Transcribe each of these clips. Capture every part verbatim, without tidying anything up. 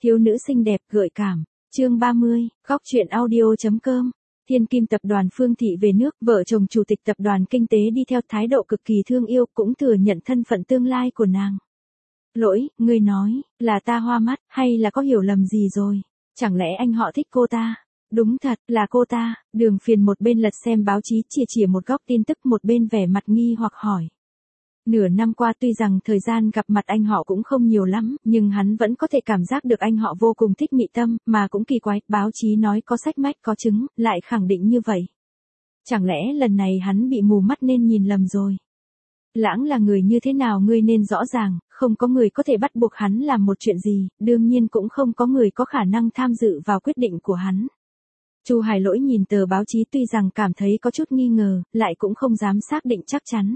Thiếu nữ xinh đẹp gợi cảm. Chương ba mươi, góc truyện audio.com. Thiên Kim tập đoàn Phương Thị về nước, vợ chồng chủ tịch tập đoàn kinh tế đi theo thái độ cực kỳ thương yêu, cũng thừa nhận thân phận tương lai của nàng. Lỗi, ngươi nói, là ta hoa mắt, hay là có hiểu lầm gì rồi? Chẳng lẽ anh họ thích cô ta? Đúng thật, là cô ta. Đường Phiền một bên lật xem báo chí chìa chìa một góc tin tức, một bên vẻ mặt nghi hoặc hỏi. Nửa năm qua tuy rằng thời gian gặp mặt anh họ cũng không nhiều lắm, nhưng hắn vẫn có thể cảm giác được anh họ vô cùng thích Mị Tâm, mà cũng kỳ quái, báo chí nói có sách mách có chứng, lại khẳng định như vậy. Chẳng lẽ lần này hắn bị mù mắt nên nhìn lầm rồi? Lãng là người như thế nào ngươi nên rõ ràng, không có người có thể bắt buộc hắn làm một chuyện gì, đương nhiên cũng không có người có khả năng tham dự vào quyết định của hắn. Chu Hải Lỗi nhìn tờ báo chí tuy rằng cảm thấy có chút nghi ngờ, lại cũng không dám xác định chắc chắn.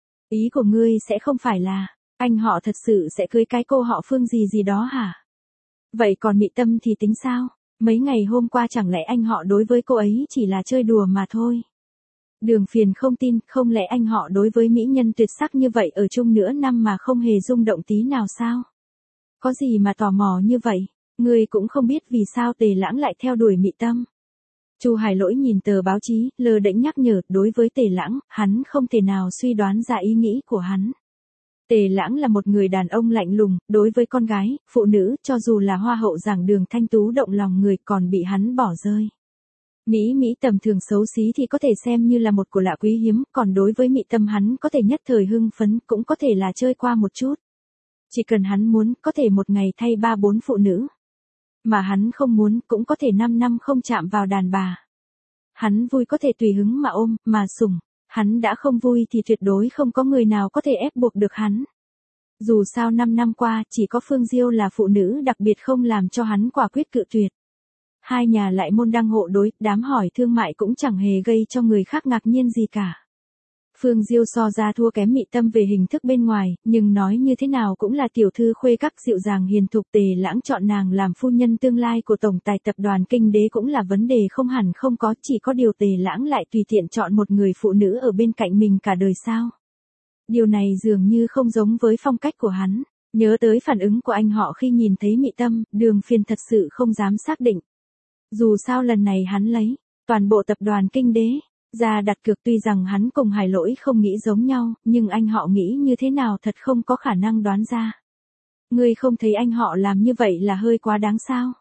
Ý của ngươi sẽ không phải là, anh họ thật sự sẽ cưới cái cô họ Phương gì gì đó hả? Vậy còn Mị Tâm thì tính sao? Mấy ngày hôm qua chẳng lẽ anh họ đối với cô ấy chỉ là chơi đùa mà thôi? Đường Phiền không tin, không lẽ anh họ đối với mỹ nhân tuyệt sắc như vậy ở chung nửa năm mà không hề rung động tí nào sao? Có gì mà tò mò như vậy? Ngươi cũng không biết vì sao Tề Lãng lại theo đuổi Mị Tâm. Chu Hải Lỗi nhìn tờ báo chí, lơ đễnh nhắc nhở, đối với Tề Lãng, hắn không thể nào suy đoán ra ý nghĩ của hắn. Tề Lãng là một người đàn ông lạnh lùng, đối với con gái, phụ nữ, cho dù là hoa hậu giảng đường thanh tú động lòng người còn bị hắn bỏ rơi. Mỹ Mỹ tầm thường xấu xí thì có thể xem như là một của lạ quý hiếm, còn đối với Mị Tâm hắn có thể nhất thời hưng phấn, cũng có thể là chơi qua một chút. Chỉ cần hắn muốn, có thể một ngày thay ba bốn phụ nữ. Mà hắn không muốn, cũng có thể năm năm không chạm vào đàn bà. Hắn vui có thể tùy hứng mà ôm, mà sủng. Hắn đã không vui thì tuyệt đối không có người nào có thể ép buộc được hắn. Dù sao năm năm qua, chỉ có Phương Diêu là phụ nữ đặc biệt không làm cho hắn quả quyết cự tuyệt. Hai nhà lại môn đăng hộ đối, đám hỏi thương mại cũng chẳng hề gây cho người khác ngạc nhiên gì cả. Phương Diêu so ra thua kém Mị Tâm về hình thức bên ngoài, nhưng nói như thế nào cũng là tiểu thư khuê các dịu dàng hiền thục. Tề Lãng chọn nàng làm phu nhân tương lai của tổng tài tập đoàn kinh đế cũng là vấn đề không hẳn không có, chỉ có điều Tề Lãng lại tùy tiện chọn một người phụ nữ ở bên cạnh mình cả đời sao. Điều này dường như không giống với phong cách của hắn. Nhớ tới phản ứng của anh họ khi nhìn thấy Mị Tâm, Đường Phiền thật sự không dám xác định. Dù sao lần này hắn lấy toàn bộ tập đoàn kinh đế ra đặt cược, tuy rằng hắn cùng Hải Lỗi không nghĩ giống nhau, nhưng anh họ nghĩ như thế nào thật không có khả năng đoán ra. Ngươi không thấy anh họ làm như vậy là hơi quá đáng sao?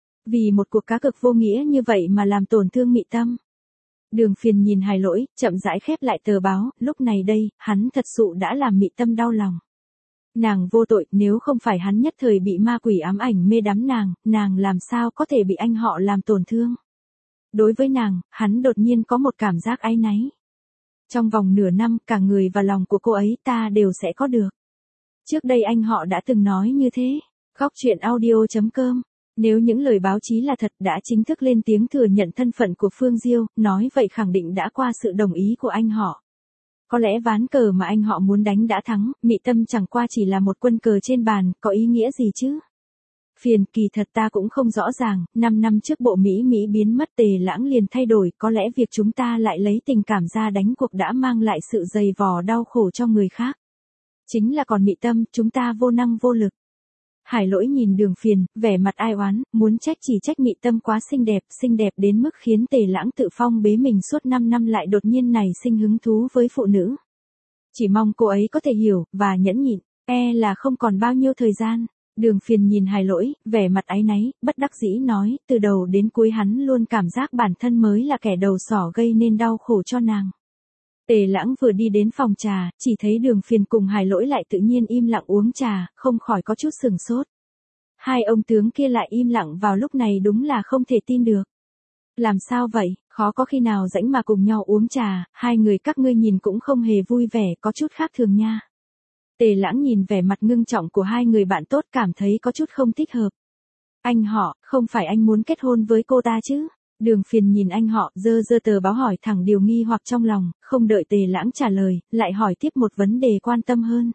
Vì một cuộc cá cược vô nghĩa như vậy mà làm tổn thương Mị Tâm. Đường Phiền nhìn Hải Lỗi, chậm rãi khép lại tờ báo, lúc này đây, hắn thật sự đã làm Mị Tâm đau lòng. Nàng vô tội, nếu không phải hắn nhất thời bị ma quỷ ám ảnh mê đắm nàng, nàng làm sao có thể bị anh họ làm tổn thương. Đối với nàng, hắn đột nhiên có một cảm giác áy náy. Trong vòng nửa năm, cả người và lòng của cô ấy ta đều sẽ có được. Trước đây anh họ đã từng nói như thế. Góc truyện audio.com. Nếu những lời báo chí là thật, đã chính thức lên tiếng thừa nhận thân phận của Phương Diêu, nói vậy khẳng định đã qua sự đồng ý của anh họ. Có lẽ ván cờ mà anh họ muốn đánh đã thắng, Mị Tâm chẳng qua chỉ là một quân cờ trên bàn, có ý nghĩa gì chứ? Phiền, kỳ thật ta cũng không rõ ràng, năm năm trước bộ Mỹ Mỹ biến mất, Tề Lãng liền thay đổi, có lẽ việc chúng ta lại lấy tình cảm ra đánh cuộc đã mang lại sự dày vò đau khổ cho người khác. Chính là còn Mị Tâm, chúng ta vô năng vô lực. Hải Lỗi nhìn Đường Phiền, vẻ mặt ai oán, muốn trách chỉ trách Mị Tâm quá xinh đẹp, xinh đẹp đến mức khiến Tề Lãng tự phong bế mình suốt năm năm lại đột nhiên nảy sinh hứng thú với phụ nữ. Chỉ mong cô ấy có thể hiểu, và nhẫn nhịn, e là không còn bao nhiêu thời gian. Đường Phiền nhìn Hải Lỗi, vẻ mặt áy náy, bất đắc dĩ nói, từ đầu đến cuối hắn luôn cảm giác bản thân mới là kẻ đầu sỏ gây nên đau khổ cho nàng. Tề Lãng vừa đi đến phòng trà, chỉ thấy Đường Phiền cùng Hải Lỗi lại tự nhiên im lặng uống trà, không khỏi có chút sửng sốt. Hai ông tướng kia lại im lặng vào lúc này đúng là không thể tin được. Làm sao vậy, khó có khi nào rảnh mà cùng nhau uống trà, hai người các ngươi nhìn cũng không hề vui vẻ, có chút khác thường nha. Tề Lãng nhìn vẻ mặt ngưng trọng của hai người bạn tốt cảm thấy có chút không thích hợp. Anh họ, không phải anh muốn kết hôn với cô ta chứ? Đường Phiền nhìn anh họ, dơ dơ tờ báo hỏi thẳng điều nghi hoặc trong lòng, không đợi Tề Lãng trả lời, lại hỏi tiếp một vấn đề quan tâm hơn.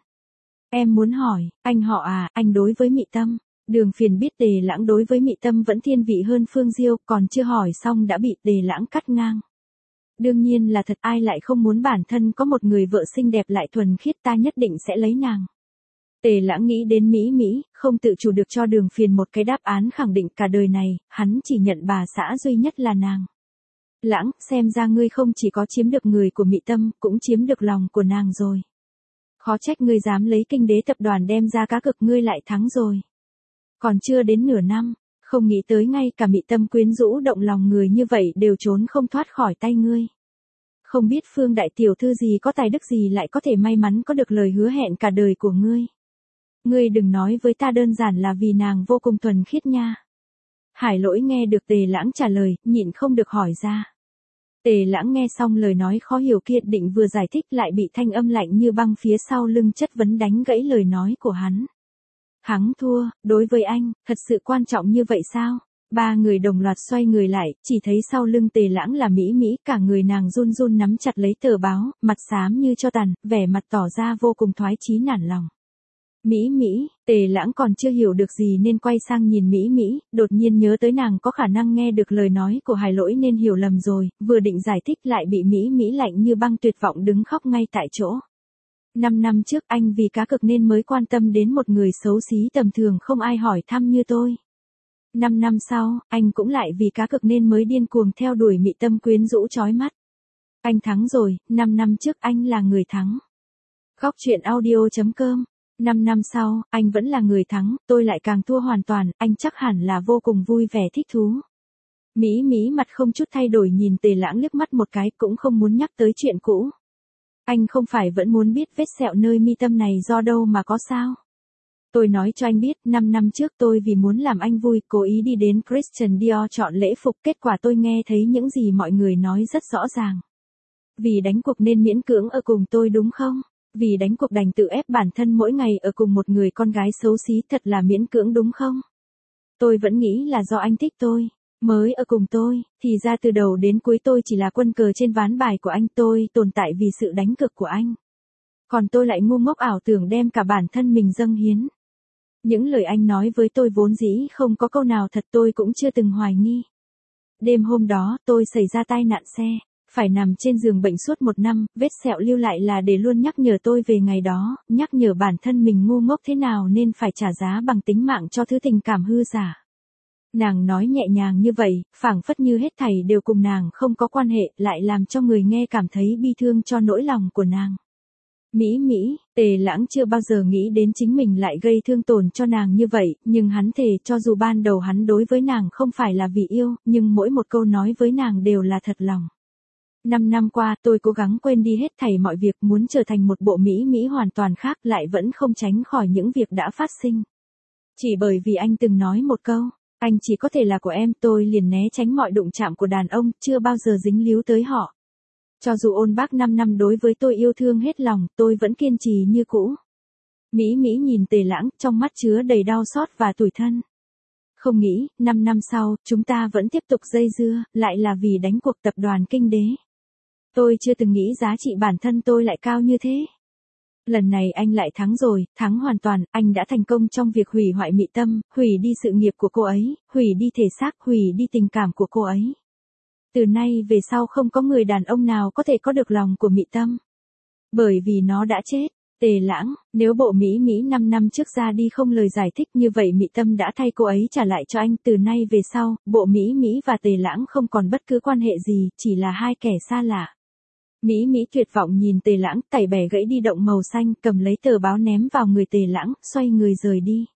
Em muốn hỏi, anh họ à, anh đối với Mị Tâm. Đường Phiền biết Tề Lãng đối với Mị Tâm vẫn thiên vị hơn Phương Diêu, còn chưa hỏi xong đã bị Tề Lãng cắt ngang. Đương nhiên là thật, ai lại không muốn bản thân có một người vợ xinh đẹp lại thuần khiết, ta nhất định sẽ lấy nàng. Tề Lãng nghĩ đến Mỹ Mỹ, không tự chủ được cho Đường Phiền một cái đáp án khẳng định cả đời này, hắn chỉ nhận bà xã duy nhất là nàng. Lãng, xem ra ngươi không chỉ có chiếm được người của Mị Tâm, cũng chiếm được lòng của nàng rồi. Khó trách ngươi dám lấy Kinh Đế tập đoàn đem ra cá cược, ngươi lại thắng rồi. Còn chưa đến nửa năm, không nghĩ tới ngay cả Mị Tâm quyến rũ động lòng người như vậy đều trốn không thoát khỏi tay ngươi. Không biết Phương đại tiểu thư gì có tài đức gì lại có thể may mắn có được lời hứa hẹn cả đời của ngươi. Ngươi đừng nói với ta đơn giản là vì nàng vô cùng thuần khiết nha. Hải Lỗi nghe được Tề Lãng trả lời, nhịn không được hỏi ra. Tề Lãng nghe xong lời nói khó hiểu kia, định vừa giải thích lại bị thanh âm lạnh như băng phía sau lưng chất vấn đánh gãy lời nói của hắn. Hắn thua, đối với anh, thật sự quan trọng như vậy sao? Ba người đồng loạt xoay người lại, chỉ thấy sau lưng Tề Lãng là Mỹ Mỹ, cả người nàng run run nắm chặt lấy tờ báo, mặt xám như cho tàn, vẻ mặt tỏ ra vô cùng thoái chí nản lòng. Mỹ Mỹ, Tề Lãng còn chưa hiểu được gì nên quay sang nhìn Mỹ Mỹ, đột nhiên nhớ tới nàng có khả năng nghe được lời nói của Hải Lỗi nên hiểu lầm rồi, vừa định giải thích lại bị Mỹ Mỹ lạnh như băng tuyệt vọng đứng khóc ngay tại chỗ. Năm năm trước anh vì cá cược nên mới quan tâm đến một người xấu xí tầm thường không ai hỏi thăm như tôi. Năm năm sau, anh cũng lại vì cá cược nên mới điên cuồng theo đuổi Mị Tâm quyến rũ chói mắt. Anh thắng rồi, năm năm trước anh là người thắng. Góc truyện audio chấm com. Năm năm sau, anh vẫn là người thắng, tôi lại càng thua hoàn toàn, anh chắc hẳn là vô cùng vui vẻ thích thú. Mỹ Mỹ mặt không chút thay đổi nhìn Tề Lãng liếc mắt một cái, cũng không muốn nhắc tới chuyện cũ. Anh không phải vẫn muốn biết vết sẹo nơi mi tâm này do đâu mà có sao? Tôi nói cho anh biết, năm năm trước tôi vì muốn làm anh vui, cố ý đi đến Christian Dior chọn lễ phục, kết quả tôi nghe thấy những gì mọi người nói rất rõ ràng. Vì đánh cuộc nên miễn cưỡng ở cùng tôi đúng không? Vì đánh cuộc đành tự ép bản thân mỗi ngày ở cùng một người con gái xấu xí, thật là miễn cưỡng đúng không? Tôi vẫn nghĩ là do anh thích tôi, mới ở cùng tôi, thì ra từ đầu đến cuối tôi chỉ là quân cờ trên ván bài của anh, tôi tồn tại vì sự đánh cược của anh. Còn tôi lại ngu ngốc ảo tưởng đem cả bản thân mình dâng hiến. Những lời anh nói với tôi vốn dĩ không có câu nào thật, tôi cũng chưa từng hoài nghi. Đêm hôm đó tôi xảy ra tai nạn xe, phải nằm trên giường bệnh suốt một năm, vết sẹo lưu lại là để luôn nhắc nhở tôi về ngày đó, nhắc nhở bản thân mình ngu ngốc thế nào nên phải trả giá bằng tính mạng cho thứ tình cảm hư giả. Nàng nói nhẹ nhàng như vậy, phảng phất như hết thảy đều cùng nàng không có quan hệ, lại làm cho người nghe cảm thấy bi thương cho nỗi lòng của nàng. Mỹ Mỹ, Tề Lãng chưa bao giờ nghĩ đến chính mình lại gây thương tổn cho nàng như vậy, nhưng hắn thề cho dù ban đầu hắn đối với nàng không phải là vì yêu, nhưng mỗi một câu nói với nàng đều là thật lòng. Năm năm qua tôi cố gắng quên đi hết thảy mọi việc, muốn trở thành một bộ Mỹ Mỹ hoàn toàn khác, lại vẫn không tránh khỏi những việc đã phát sinh. Chỉ bởi vì anh từng nói một câu, anh chỉ có thể là của em, tôi liền né tránh mọi đụng chạm của đàn ông, chưa bao giờ dính líu tới họ. Cho dù ôn bác năm năm đối với tôi yêu thương hết lòng, tôi vẫn kiên trì như cũ. Mỹ Mỹ nhìn Tề Lãng, trong mắt chứa đầy đau xót và tủi thân. Không nghĩ, năm năm sau, chúng ta vẫn tiếp tục dây dưa, lại là vì đánh cuộc tập đoàn Kinh Đế. Tôi chưa từng nghĩ giá trị bản thân tôi lại cao như thế. Lần này anh lại thắng rồi, thắng hoàn toàn, anh đã thành công trong việc hủy hoại Mị Tâm, hủy đi sự nghiệp của cô ấy, hủy đi thể xác, hủy đi tình cảm của cô ấy. Từ nay về sau không có người đàn ông nào có thể có được lòng của Mị Tâm. Bởi vì nó đã chết. Tề Lãng, nếu bộ Mỹ Mỹ năm năm trước ra đi không lời giải thích như vậy, Mị Tâm đã thay cô ấy trả lại cho anh, từ nay về sau, bộ Mỹ Mỹ và Tề Lãng không còn bất cứ quan hệ gì, chỉ là hai kẻ xa lạ. Mỹ Mỹ tuyệt vọng nhìn Tề Lãng, tẩy bẻ gãy đi động màu xanh, cầm lấy tờ báo ném vào người Tề Lãng, xoay người rời đi.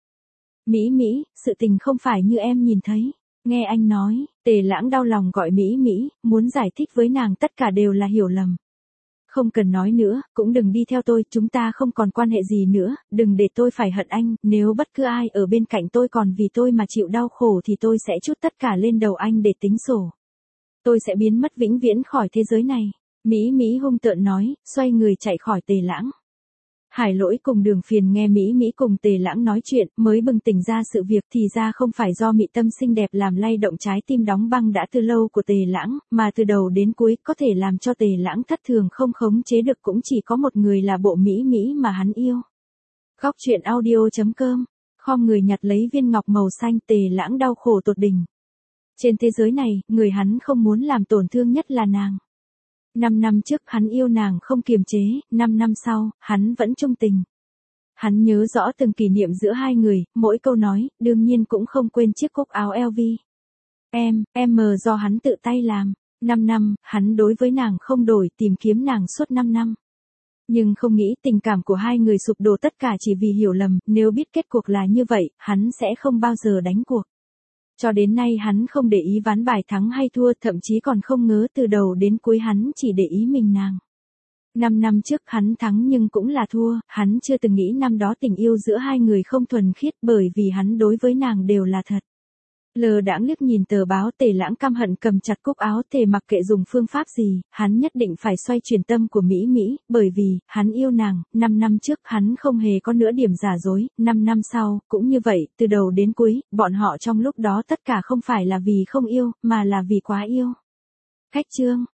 Mỹ Mỹ, sự tình không phải như em nhìn thấy. Nghe anh nói, Tề Lãng đau lòng gọi Mỹ Mỹ, muốn giải thích với nàng tất cả đều là hiểu lầm. Không cần nói nữa, cũng đừng đi theo tôi, chúng ta không còn quan hệ gì nữa, đừng để tôi phải hận anh, nếu bất cứ ai ở bên cạnh tôi còn vì tôi mà chịu đau khổ thì tôi sẽ trút tất cả lên đầu anh để tính sổ. Tôi sẽ biến mất vĩnh viễn khỏi thế giới này. Mỹ Mỹ hung tợn nói, xoay người chạy khỏi Tề Lãng. Hải Lỗi cùng Đường Phiền nghe Mỹ Mỹ cùng Tề Lãng nói chuyện, mới bừng tỉnh ra sự việc, thì ra không phải do Mị Tâm xinh đẹp làm lay động trái tim đóng băng đã từ lâu của Tề Lãng, mà từ đầu đến cuối có thể làm cho Tề Lãng thất thường không khống chế được cũng chỉ có một người là bộ Mỹ Mỹ mà hắn yêu. Góc truyện audio chấm com, khom người nhặt lấy viên ngọc màu xanh, Tề Lãng đau khổ tột đỉnh. Trên thế giới này, người hắn không muốn làm tổn thương nhất là nàng. Năm năm trước hắn yêu nàng không kiềm chế, năm năm sau, hắn vẫn trung tình. Hắn nhớ rõ từng kỷ niệm giữa hai người, mỗi câu nói, đương nhiên cũng không quên chiếc cúc áo L V. Em, em mờ do hắn tự tay làm. Năm năm, hắn đối với nàng không đổi, tìm kiếm nàng suốt năm năm. Nhưng không nghĩ tình cảm của hai người sụp đổ tất cả chỉ vì hiểu lầm, nếu biết kết cuộc là như vậy, hắn sẽ không bao giờ đánh cuộc. Cho đến nay hắn không để ý ván bài thắng hay thua, thậm chí còn không ngớ từ đầu đến cuối hắn chỉ để ý mình nàng. Năm năm trước hắn thắng nhưng cũng là thua, hắn chưa từng nghĩ năm đó tình yêu giữa hai người không thuần khiết bởi vì hắn đối với nàng đều là thật. Lờ đãng liếc nhìn tờ báo, Tề Lãng căm hận cầm chặt cúc áo, Tề mặc kệ dùng phương pháp gì, hắn nhất định phải xoay chuyển tâm của Mỹ Mỹ, bởi vì, hắn yêu nàng, năm năm trước hắn không hề có nửa điểm giả dối, năm năm sau, cũng như vậy, từ đầu đến cuối, bọn họ trong lúc đó tất cả không phải là vì không yêu, mà là vì quá yêu. Khách chương